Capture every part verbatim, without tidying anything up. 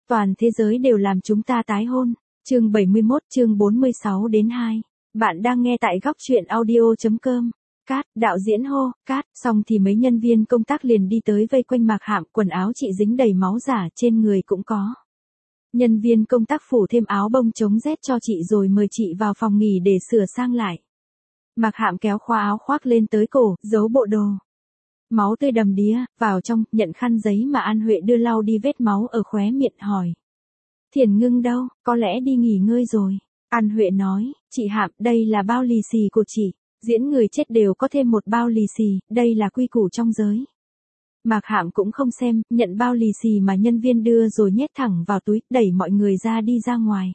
Toàn thế giới đều làm chúng ta tái hôn. Chương bảy mươi mốt, chương bốn mươi sáu đến hai. Bạn đang nghe tại góc truyện audio chấm com. Cát, đạo diễn hô, cát, xong thì mấy nhân viên công tác liền đi tới vây quanh Mạc Hạm, quần áo chị dính đầy máu giả, trên người cũng có. Nhân viên công tác phủ thêm áo bông chống rét cho chị rồi mời chị vào phòng nghỉ để sửa sang lại. Mạc Hạm kéo khóa áo khoác lên tới cổ, giấu bộ đồ. Máu tươi đầm đìa, vào trong, nhận khăn giấy mà An Huệ đưa lau đi vết máu ở khóe miệng, hỏi. Thiền Ngưng đâu, có lẽ đi nghỉ ngơi rồi. An Huệ nói, chị Hạm, đây là bao lì xì của chị. Diễn người chết đều có thêm một bao lì xì, đây là quy củ trong giới. Mạc Hạm cũng không xem, nhận bao lì xì mà nhân viên đưa rồi nhét thẳng vào túi, đẩy mọi người ra đi ra ngoài.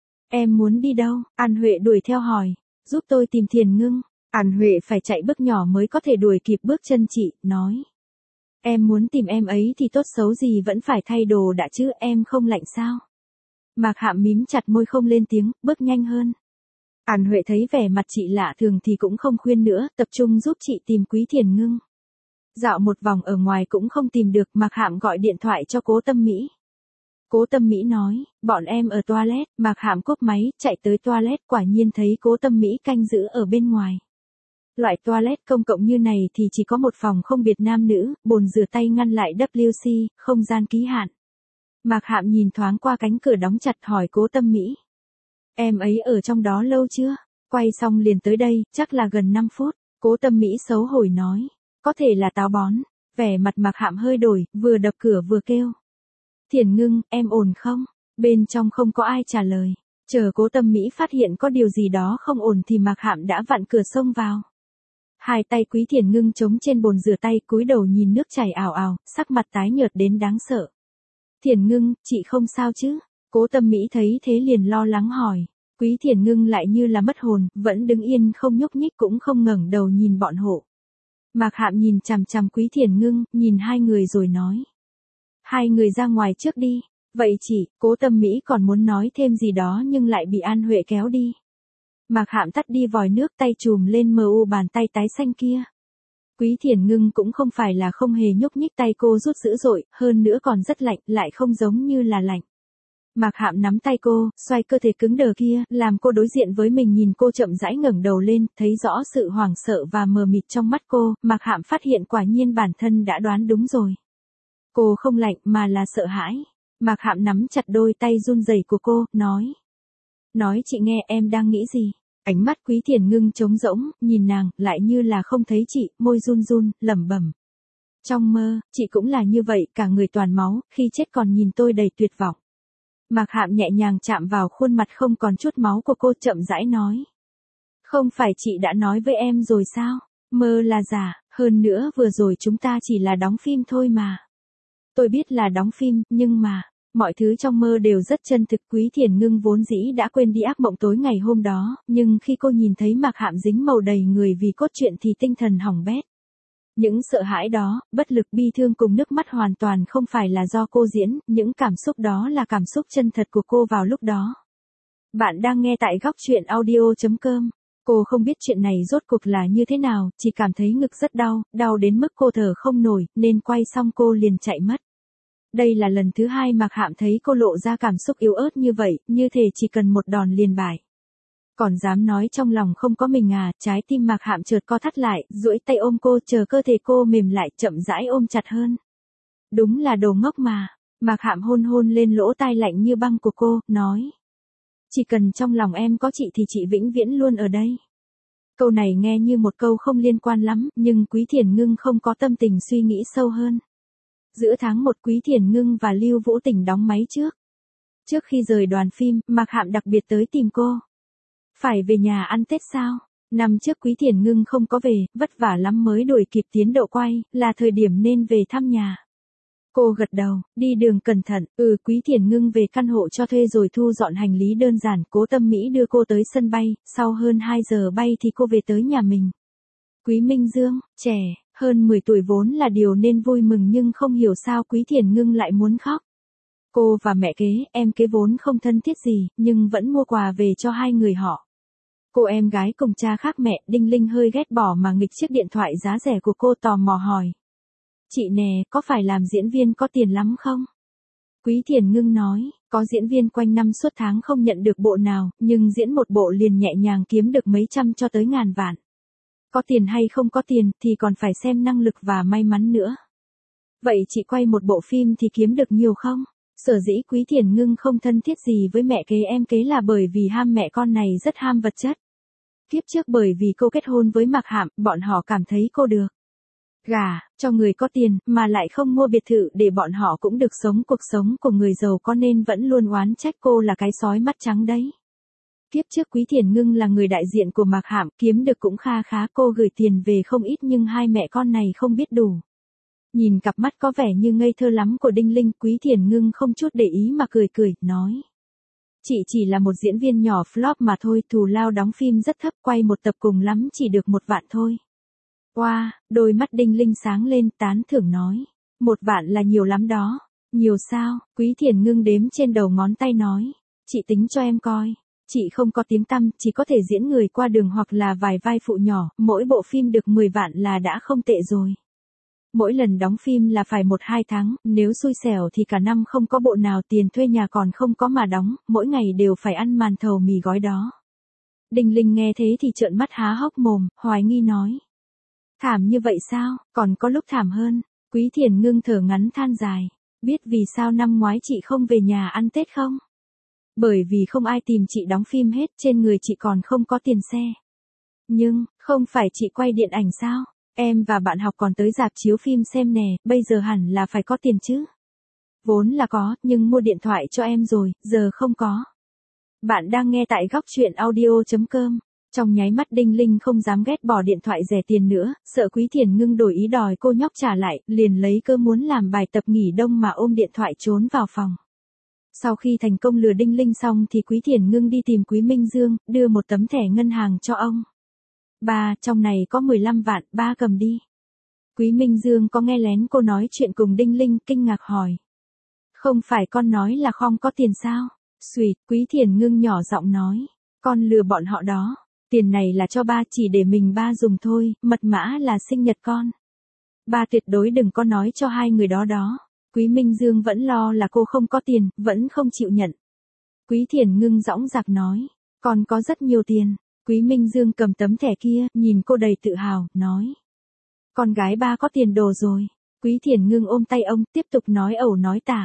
Em muốn đi đâu? An Huệ đuổi theo hỏi, giúp tôi tìm Thiền Ngưng. An Huệ phải chạy bước nhỏ mới có thể đuổi kịp bước chân chị, nói. Em muốn tìm em ấy thì tốt xấu gì vẫn phải thay đồ đã chứ, em không lạnh sao? Mạc Hạm mím chặt môi không lên tiếng, bước nhanh hơn. An Huệ thấy vẻ mặt chị lạ thường thì cũng không khuyên nữa, tập trung giúp chị tìm Quý Thiền Ngưng. Dạo một vòng ở ngoài cũng không tìm được, Mạc Hạm gọi điện thoại cho Cố Tâm Mỹ. Cố Tâm Mỹ nói, bọn em ở toilet. Mạc Hạm cúp máy, chạy tới toilet, quả nhiên thấy Cố Tâm Mỹ canh giữ ở bên ngoài. Loại toilet công cộng như này thì chỉ có một phòng không biệt nam nữ, bồn rửa tay ngăn lại W C, không gian ký hạn. Mạc Hạm nhìn thoáng qua cánh cửa đóng chặt, hỏi Cố Tâm Mỹ. Em ấy ở trong đó lâu chưa? Quay xong liền tới đây, chắc là gần năm phút. Cố Tâm Mỹ xấu hổ nói. Có thể là táo bón. Vẻ mặt Mạc Hạm hơi đổi, vừa đập cửa vừa kêu. Thiền Ngưng, em ổn không? Bên trong không có ai trả lời. Chờ Cố Tâm Mỹ phát hiện có điều gì đó không ổn thì Mạc Hạm đã vặn cửa xông vào. Hai tay Quý Thiền Ngưng chống trên bồn rửa tay, cúi đầu nhìn nước chảy ào ào, sắc mặt tái nhợt đến đáng sợ. Thiền Ngưng, chị không sao chứ? Cố Tâm Mỹ thấy thế liền lo lắng hỏi. Quý Thiền Ngưng lại như là mất hồn, vẫn đứng yên không nhúc nhích cũng không ngẩng đầu nhìn bọn hộ. Mạc Hạm nhìn chằm chằm Quý Thiền Ngưng, nhìn hai người rồi nói. Hai người ra ngoài trước đi. Vậy chị, Cố Tâm Mỹ còn muốn nói thêm gì đó nhưng lại bị An Huệ kéo đi. Mạc Hạm tắt đi vòi nước, tay chùm lên mờ u bàn tay tái xanh kia. Quý Thiền Ngưng cũng không phải là không hề nhúc nhích, tay cô rút dữ dội, hơn nữa còn rất lạnh, lại không giống như là lạnh. Mạc Hạm nắm tay cô, xoay cơ thể cứng đờ kia, làm cô đối diện với mình, nhìn cô chậm rãi ngẩng đầu lên, thấy rõ sự hoảng sợ và mờ mịt trong mắt cô, Mạc Hạm phát hiện quả nhiên bản thân đã đoán đúng rồi. Cô không lạnh mà là sợ hãi. Mạc Hạm nắm chặt đôi tay run rẩy của cô, nói. Nói chị nghe, em đang nghĩ gì? Ánh mắt Quý Thiền Ngưng trống rỗng, nhìn nàng, lại như là không thấy chị, môi run run, lẩm bẩm. Trong mơ, chị cũng là như vậy, cả người toàn máu, khi chết còn nhìn tôi đầy tuyệt vọng. Mạc Hạm nhẹ nhàng chạm vào khuôn mặt không còn chút máu của cô, chậm rãi nói. Không phải chị đã nói với em rồi sao? Mơ là giả, hơn nữa vừa rồi chúng ta chỉ là đóng phim thôi mà. Tôi biết là đóng phim, nhưng mà, mọi thứ trong mơ đều rất chân thực. Quý Thiền Ngưng vốn dĩ đã quên đi ác mộng tối ngày hôm đó, nhưng khi cô nhìn thấy Mạc Hạm dính màu đầy người vì cốt truyện thì tinh thần hỏng bét. Những sợ hãi đó, bất lực, bi thương cùng nước mắt hoàn toàn không phải là do cô diễn, những cảm xúc đó là cảm xúc chân thật của cô vào lúc đó. Bạn đang nghe tại góc truyện audio chấm com. Cô không biết chuyện này rốt cuộc là như thế nào, chỉ cảm thấy ngực rất đau, đau đến mức cô thở không nổi, nên quay xong cô liền chạy mất. Đây là lần thứ hai Mạc Hạm thấy cô lộ ra cảm xúc yếu ớt như vậy, như thể chỉ cần một đòn liền bại. Còn dám nói trong lòng không có mình à? Trái tim Mạc Hạm chợt co thắt lại, duỗi tay ôm cô, chờ cơ thể cô mềm lại, chậm rãi ôm chặt hơn. Đúng là đồ ngốc mà. Mạc Hạm hôn hôn lên lỗ tai lạnh như băng của cô, nói. Chỉ cần trong lòng em có chị thì chị vĩnh viễn luôn ở đây. Câu này nghe như một câu không liên quan lắm, nhưng Quý Thiền Ngưng không có tâm tình suy nghĩ sâu hơn. Giữa tháng một, Quý Thiền Ngưng và Lưu Vũ Tình đóng máy trước. Trước khi rời đoàn phim, Mạc Hạm đặc biệt tới tìm cô. Phải về nhà ăn Tết sao? Năm trước Quý Thiền Ngưng không có về, vất vả lắm mới đuổi kịp tiến độ quay, là thời điểm nên về thăm nhà. Cô gật đầu, đi đường cẩn thận. Ừ, Quý Thiền Ngưng về căn hộ cho thuê rồi thu dọn hành lý đơn giản. Cố Tâm Mỹ đưa cô tới sân bay, sau hơn hai giờ bay thì cô về tới nhà mình. Quý Minh Dương, trẻ, hơn mười tuổi vốn là điều nên vui mừng, nhưng không hiểu sao Quý Thiền Ngưng lại muốn khóc. Cô và mẹ kế, em kế vốn không thân thiết gì, nhưng vẫn mua quà về cho hai người họ. Cô em gái cùng cha khác mẹ, Đinh Linh hơi ghét bỏ mà nghịch chiếc điện thoại giá rẻ của cô, tò mò hỏi. Chị nè, có phải làm diễn viên có tiền lắm không? Quý Thiền Ngưng nói, có diễn viên quanh năm suốt tháng không nhận được bộ nào, nhưng diễn một bộ liền nhẹ nhàng kiếm được mấy trăm cho tới ngàn vạn. Có tiền hay không có tiền thì còn phải xem năng lực và may mắn nữa. Vậy chị quay một bộ phim thì kiếm được nhiều không? Sở dĩ Quý Thiền Ngưng không thân thiết gì với mẹ kế em kế là bởi vì ham mẹ con này rất ham vật chất. Kiếp trước bởi vì cô kết hôn với Mạc Hạm, bọn họ cảm thấy cô được gả cho người có tiền, mà lại không mua biệt thự để bọn họ cũng được sống cuộc sống của người giàu có nên vẫn luôn oán trách cô là cái sói mắt trắng đấy. Kiếp trước Quý Thiền Ngưng là người đại diện của Mạc Hạm, kiếm được cũng kha khá, cô gửi tiền về không ít nhưng hai mẹ con này không biết đủ. Nhìn cặp mắt có vẻ như ngây thơ lắm của Đinh Linh, Quý Thiền Ngưng không chút để ý mà cười cười, nói. Chị chỉ là một diễn viên nhỏ flop mà thôi, thù lao đóng phim rất thấp, quay một tập cùng lắm chỉ được một vạn thôi. Wow, đôi mắt Đinh Linh sáng lên, tán thưởng nói. Một vạn là nhiều lắm đó. Nhiều sao? Quý Thiền Ngưng đếm trên đầu ngón tay nói. Chị tính cho em coi. Chị không có tiếng tăm, chỉ có thể diễn người qua đường hoặc là vài vai phụ nhỏ, mỗi bộ phim được mười vạn là đã không tệ rồi. Mỗi lần đóng phim là phải một hai tháng, nếu xui xẻo thì cả năm không có bộ nào, tiền thuê nhà còn không có mà đóng, mỗi ngày đều phải ăn màn thầu mì gói đó. Đinh Linh nghe thế thì trợn mắt há hốc mồm, hoài nghi nói. Thảm như vậy sao, còn có lúc thảm hơn. Quý Thiền Ngưng thở ngắn than dài. Biết vì sao năm ngoái chị không về nhà ăn Tết không? Bởi vì không ai tìm chị đóng phim hết, trên người chị còn không có tiền xe. Nhưng, không phải chị quay điện ảnh sao? Em và bạn học còn tới rạp chiếu phim xem nè, bây giờ hẳn là phải có tiền chứ. Vốn là có, nhưng mua điện thoại cho em rồi, giờ không có. Bạn đang nghe tại góc truyện audio chấm com. Trong nháy mắt Đinh Linh không dám ghét bỏ điện thoại rẻ tiền nữa, sợ Quý Thiền Ngưng đổi ý đòi cô nhóc trả lại, liền lấy cơ muốn làm bài tập nghỉ đông mà ôm điện thoại trốn vào phòng. Sau khi thành công lừa Đinh Linh xong thì Quý Thiền Ngưng đi tìm Quý Minh Dương, đưa một tấm thẻ ngân hàng cho ông. Ba, trong này có mười lăm vạn, ba cầm đi. Quý Minh Dương có nghe lén cô nói chuyện cùng Đinh Linh, kinh ngạc hỏi. Không phải con nói là không có tiền sao? Xùi, Quý Thiền Ngưng nhỏ giọng nói. Con lừa bọn họ đó. Tiền này là cho ba, chỉ để mình ba dùng thôi, mật mã là sinh nhật con. Ba tuyệt đối đừng có nói cho hai người đó đó. Quý Minh Dương vẫn lo là cô không có tiền, vẫn không chịu nhận. Quý Thiền Ngưng dõng dạc nói. Con có rất nhiều tiền. Quý Minh Dương cầm tấm thẻ kia, nhìn cô đầy tự hào, nói. Con gái ba có tiền đồ rồi. Quý Thiền Ngưng ôm tay ông, tiếp tục nói ẩu nói tả.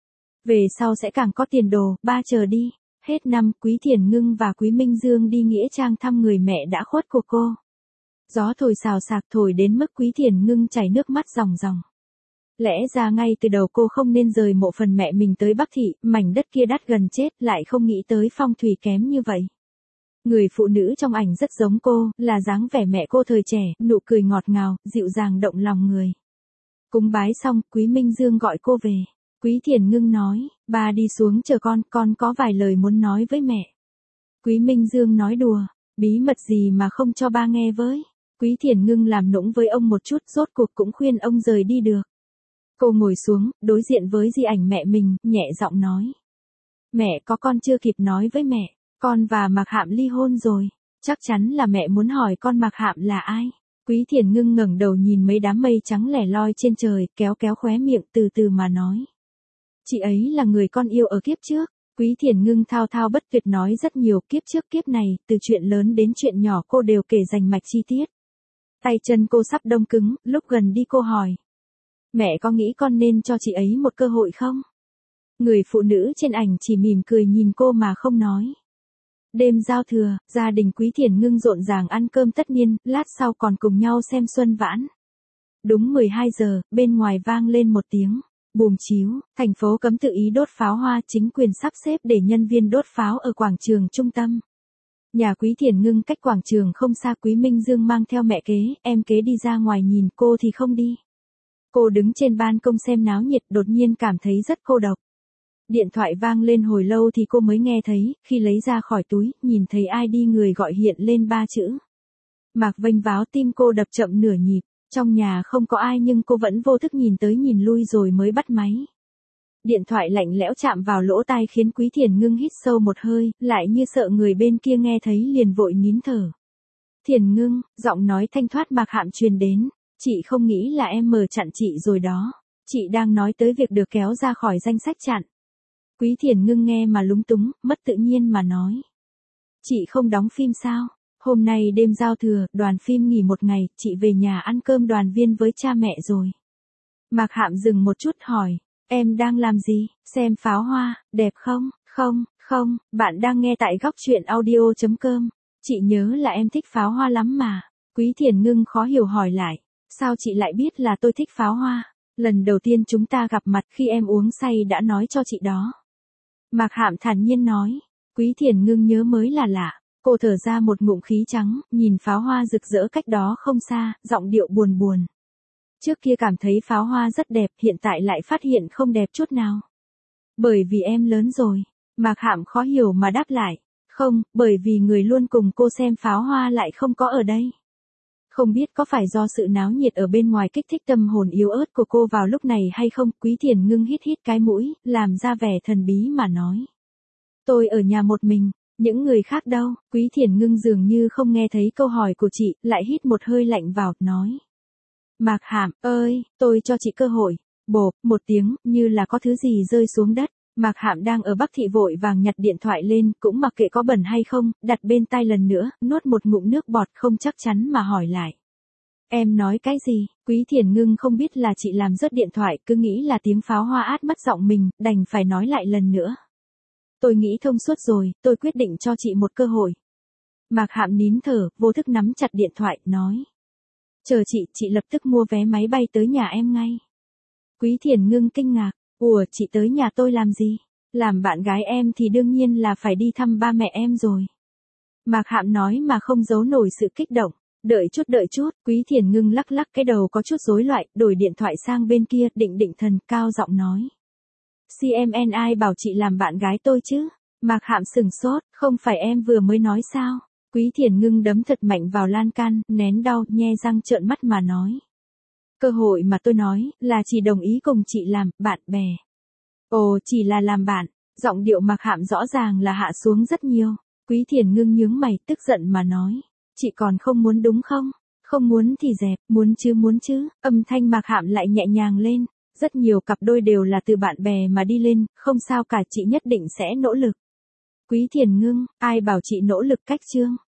Về sau sẽ càng có tiền đồ, ba chờ đi. Hết năm, Quý Thiền Ngưng và Quý Minh Dương đi nghĩa trang thăm người mẹ đã khuất của cô. Gió thổi xào xạc thổi đến mức Quý Thiền Ngưng chảy nước mắt ròng ròng. Lẽ ra ngay từ đầu cô không nên rời mộ phần mẹ mình tới Bắc Thị, mảnh đất kia đắt gần chết, lại không nghĩ tới phong thủy kém như vậy. Người phụ nữ trong ảnh rất giống cô, là dáng vẻ mẹ cô thời trẻ, nụ cười ngọt ngào, dịu dàng động lòng người. Cúng bái xong, Quý Minh Dương gọi cô về. Quý Thiền Ngưng nói, ba đi xuống chờ con, con có vài lời muốn nói với mẹ. Quý Minh Dương nói đùa, bí mật gì mà không cho ba nghe với. Quý Thiền Ngưng làm nũng với ông một chút, rốt cuộc cũng khuyên ông rời đi được. Cô ngồi xuống, đối diện với di ảnh mẹ mình, nhẹ giọng nói. Mẹ có con chưa kịp nói với mẹ, con và Mạc Hạm ly hôn rồi. Chắc chắn là mẹ muốn hỏi con Mạc Hạm là ai. Quý Thiền Ngưng ngẩng đầu nhìn mấy đám mây trắng lẻ loi trên trời, kéo kéo khóe miệng từ từ mà nói. Chị ấy là người con yêu ở kiếp trước. Quý Thiền Ngưng thao thao bất tuyệt nói rất nhiều, kiếp trước kiếp này, từ chuyện lớn đến chuyện nhỏ cô đều kể rành mạch chi tiết. Tay chân cô sắp đông cứng, lúc gần đi cô hỏi. Mẹ có nghĩ con nên cho chị ấy một cơ hội không? Người phụ nữ trên ảnh chỉ mỉm cười nhìn cô mà không nói. Đêm giao thừa, gia đình Quý Thiền Ngưng rộn ràng ăn cơm tất niên, lát sau còn cùng nhau xem xuân vãn. Đúng mười hai giờ, bên ngoài vang lên một tiếng. Bùm chiếu, thành phố cấm tự ý đốt pháo hoa, chính quyền sắp xếp để nhân viên đốt pháo ở quảng trường trung tâm. Nhà Quý Thiền Ngưng cách quảng trường không xa. Quý Minh Dương mang theo mẹ kế, em kế đi ra ngoài nhìn, cô thì không đi. Cô đứng trên ban công xem náo nhiệt, đột nhiên cảm thấy rất cô độc. Điện thoại vang lên hồi lâu thì cô mới nghe thấy, khi lấy ra khỏi túi, nhìn thấy ai đi người gọi hiện lên ba chữ. Mạc Vênh Váo, tim cô đập chậm nửa nhịp. Trong nhà không có ai nhưng cô vẫn vô thức nhìn tới nhìn lui rồi mới bắt máy. Điện thoại lạnh lẽo chạm vào lỗ tai khiến Quý Thiền Ngưng hít sâu một hơi, lại như sợ người bên kia nghe thấy liền vội nín thở. Thiền Ngưng, giọng nói thanh thoát Mạc Hạm truyền đến, chị không nghĩ là em mở chặn chị rồi đó. Chị đang nói tới việc được kéo ra khỏi danh sách chặn. Quý Thiền Ngưng nghe mà lúng túng, mất tự nhiên mà nói. Chị không đóng phim sao? Hôm nay đêm giao thừa, đoàn phim nghỉ một ngày, chị về nhà ăn cơm đoàn viên với cha mẹ rồi. Mạc Hạm dừng một chút hỏi, em đang làm gì? Xem pháo hoa, đẹp không? Không, không, bạn đang nghe tại góc truyện audio chấm com. Chị nhớ là em thích pháo hoa lắm mà. Quý Thiền Ngưng khó hiểu hỏi lại, sao chị lại biết là tôi thích pháo hoa? Lần đầu tiên chúng ta gặp mặt khi em uống say đã nói cho chị đó. Mạc Hạm thản nhiên nói. Quý Thiền Ngưng nhớ mới là lạ. Cô thở ra một ngụm khí trắng, nhìn pháo hoa rực rỡ cách đó không xa, giọng điệu buồn buồn. Trước kia cảm thấy pháo hoa rất đẹp, hiện tại lại phát hiện không đẹp chút nào. Bởi vì em lớn rồi. Mạc Hạm khó hiểu mà đáp lại. Không, bởi vì người luôn cùng cô xem pháo hoa lại không có ở đây. Không biết có phải do sự náo nhiệt ở bên ngoài kích thích tâm hồn yếu ớt của cô vào lúc này hay không? Quý Thiền Ngưng hít hít cái mũi, làm ra vẻ thần bí mà nói. Tôi ở nhà một mình, những người khác đâu? Quý Thiền Ngưng dường như không nghe thấy câu hỏi của chị, lại hít một hơi lạnh vào, nói. Mạc Hạm ơi, tôi cho chị cơ hội. Bộp, một tiếng, như là có thứ gì rơi xuống đất. Mạc Hạm đang ở Bắc Thị vội vàng nhặt điện thoại lên, cũng mặc kệ có bẩn hay không, đặt bên tai lần nữa, nuốt một ngụm nước bọt không chắc chắn mà hỏi lại. Em nói cái gì? Quý Thiền Ngưng không biết là chị làm rớt điện thoại, cứ nghĩ là tiếng pháo hoa át mất giọng mình, đành phải nói lại lần nữa. Tôi nghĩ thông suốt rồi, tôi quyết định cho chị một cơ hội. Mạc Hạm nín thở, vô thức nắm chặt điện thoại, nói. Chờ chị, chị lập tức mua vé máy bay tới nhà em ngay. Quý Thiền Ngưng kinh ngạc. Ủa, chị tới nhà tôi làm gì? Làm bạn gái em thì đương nhiên là phải đi thăm ba mẹ em rồi. Mạc Hạm nói mà không giấu nổi sự kích động. Đợi chút đợi chút, Quý Thiền Ngưng lắc lắc cái đầu có chút rối loạn, đổi điện thoại sang bên kia, định định thần, cao giọng nói. xê em en ai bảo chị làm bạn gái tôi chứ? Mạc Hạm sừng sốt, không phải em vừa mới nói sao? Quý Thiền Ngưng đấm thật mạnh vào lan can, nén đau, nhe răng trợn mắt mà nói. Cơ hội mà tôi nói, là chỉ đồng ý cùng chị làm, bạn bè. Ồ, chỉ là làm bạn. Giọng điệu Mạc Hạm rõ ràng là hạ xuống rất nhiều. Quý Thiền Ngưng nhướng mày, tức giận mà nói. Chị còn không muốn đúng không? Không muốn thì dẹp, muốn chứ muốn chứ. Âm thanh Mạc Hạm lại nhẹ nhàng lên. Rất nhiều cặp đôi đều là từ bạn bè mà đi lên, không sao cả, chị nhất định sẽ nỗ lực. Quý Thiền Ngưng, ai bảo chị nỗ lực cách chương?